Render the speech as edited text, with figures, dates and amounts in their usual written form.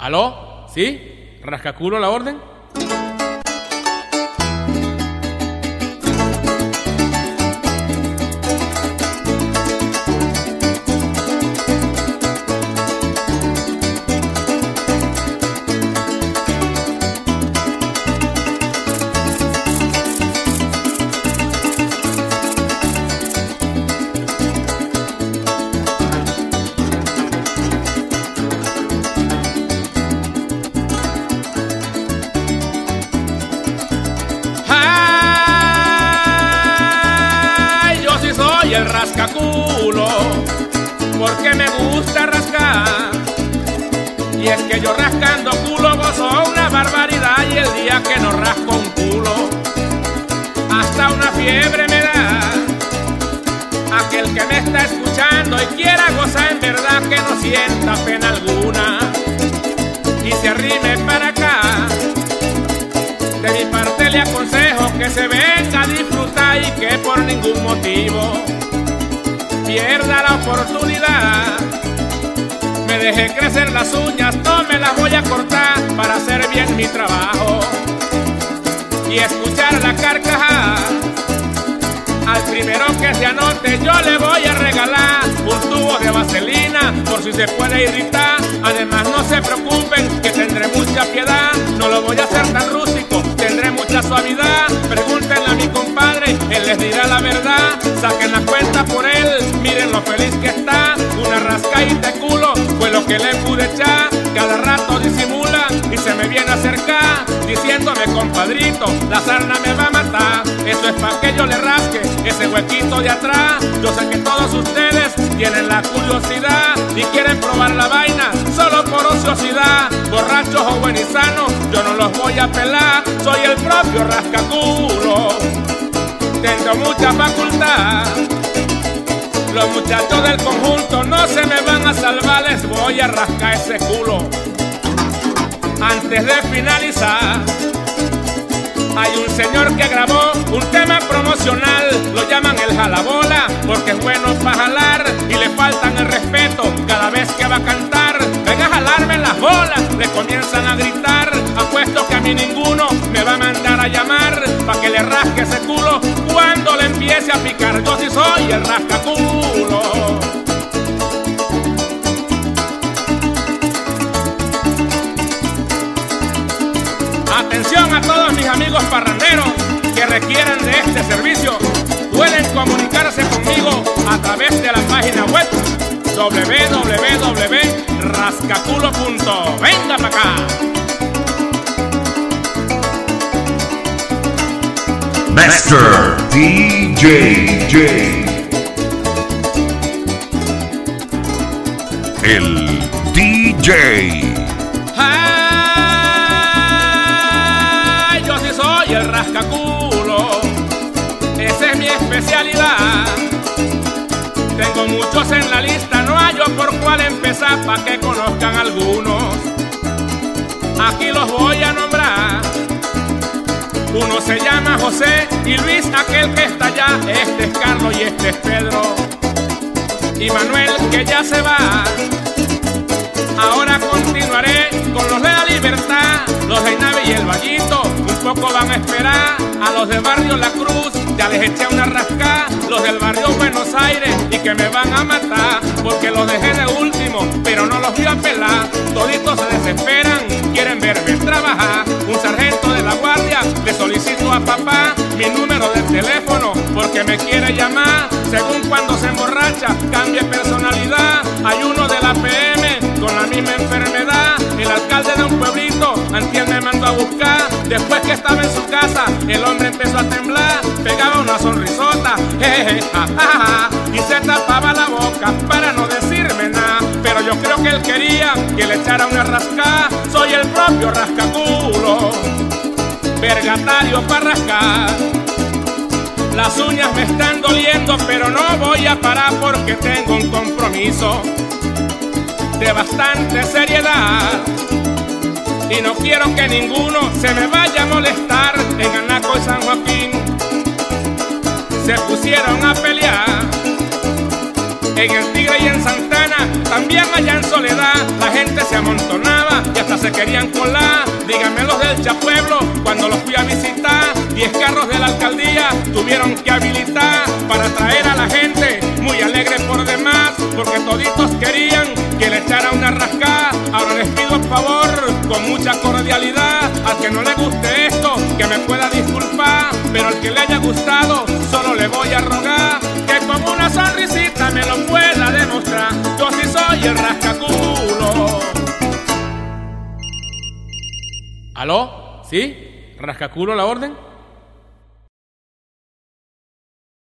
¿Aló? ¿Sí? ¿Rascaculo la orden? El rascaculo, porque me gusta rascar, y es que yo rascando culo gozo una barbaridad, y el día que no rasco un culo hasta una fiebre me da. Aquel que me está escuchando y quiera gozar en verdad, que no sienta pena alguna y se arrime para acá. De mi parte le aconsejo que se venga a disfrutar y que por ningún motivo pierda la oportunidad. Me dejé crecer las uñas, no me las voy a cortar para hacer bien mi trabajo y escuchar la carcajada. Al primero que se anote yo le voy a regalar un tubo de vaselina por si se puede irritar. Además no se preocupen que tendré mucha piedad, no lo voy a hacer tan rústico, tendré mucha suavidad. Pregúntenle a mi compadre, él les dirá la verdad. Saquen la cuenta por él, miren lo feliz que está. Una rascadita de culo fue lo que le pude echar. Cada rato disimula y se me viene a acercar, diciéndome: compadrito, la sarna me va a matar. Eso es pa' que yo le rasque ese huequito de atrás. Yo sé que todos ustedes tienen la curiosidad y quieren probar la vaina solo por ociosidad. Borrachos o buenos y sanos, yo no los voy a pelar. Soy el propio rascaculo, tengo mucha facultad. Los muchachos del conjunto no se me van a salvar, les voy a rascar ese culo. Antes de finalizar, hay un señor que grabó un tema promocional, lo llaman el jalabola, porque es bueno para jalar y le faltan el respeto cada vez que va a cantar. Ven a jalarme las bolas, le comienzan a gritar. Apuesto que a mí ninguno me va a mandar a llamar pa' que le rasque ese culo cuando le empiece a picar. Yo sí soy el rascaculo. Atención a todos mis amigos parranderos que requieran de este servicio. Pueden comunicarse conmigo a través de la página web www.rascaculo.com. Venga para acá. Master DJ. El DJ. Yo sí soy el rascaculo, esa es mi especialidad. Tengo muchos en la lista, no hallo por cuál empezar pa' que conozcan algunos. Aquí los voy a nombrar. Uno se llama José y Luis, aquel que está allá. Este es Carlos y este es Pedro. Y Manuel, que ya se va. Ahora continuaré con los de la Libertad, los de Nave y el Vallito. Un poco van a esperar a los de Barrio La Cruz. Ya les eché una rascada, los del barrio Buenos Aires, y que me van a matar porque los dejé de último, pero no los voy a pelar. Toditos se desesperan, quieren verme trabajar. Un sargento de la guardia le solicito a papá mi número de teléfono porque me quiere llamar. Según cuando se emborracha, cambia personalidad. Hay uno de la PM con la misma enfermedad. El alcalde de un pueblito antier me mandó a buscar. Después que estaba en su casa, el hombre empezó a temblar. Pegaba una sonrisota, jeje, ja, ja, ja, y se tapaba la boca para no decirme nada. Pero yo creo que él quería que le echara una rascada. Soy el propio rascaculo, vergatario para rascar. Las uñas me están doliendo, pero no voy a parar porque tengo un compromiso de bastante seriedad. Y no quiero que ninguno se me vaya a molestar. En Anaco y San Joaquín se pusieron a pelear. En El Tigre y en Santana, también allá en Soledad, la gente se amontonaba y hasta querían colar. Díganme los del Chapueblo, cuando los fui a visitar, 10 carros de la alcaldía tuvieron que habilitar para traer a la gente muy alegre por demás, porque toditos querían que le echara una rascada. Ahora les pido por favor, con mucha cordialidad, al que no le guste esto, que me pueda disculpar, pero al que le haya gustado, solo le voy a rogar que con una sonrisita me lo pueda demostrar. Yo sí soy el rascaculo. ¿Aló? ¿Sí? ¿Rascaculo la orden?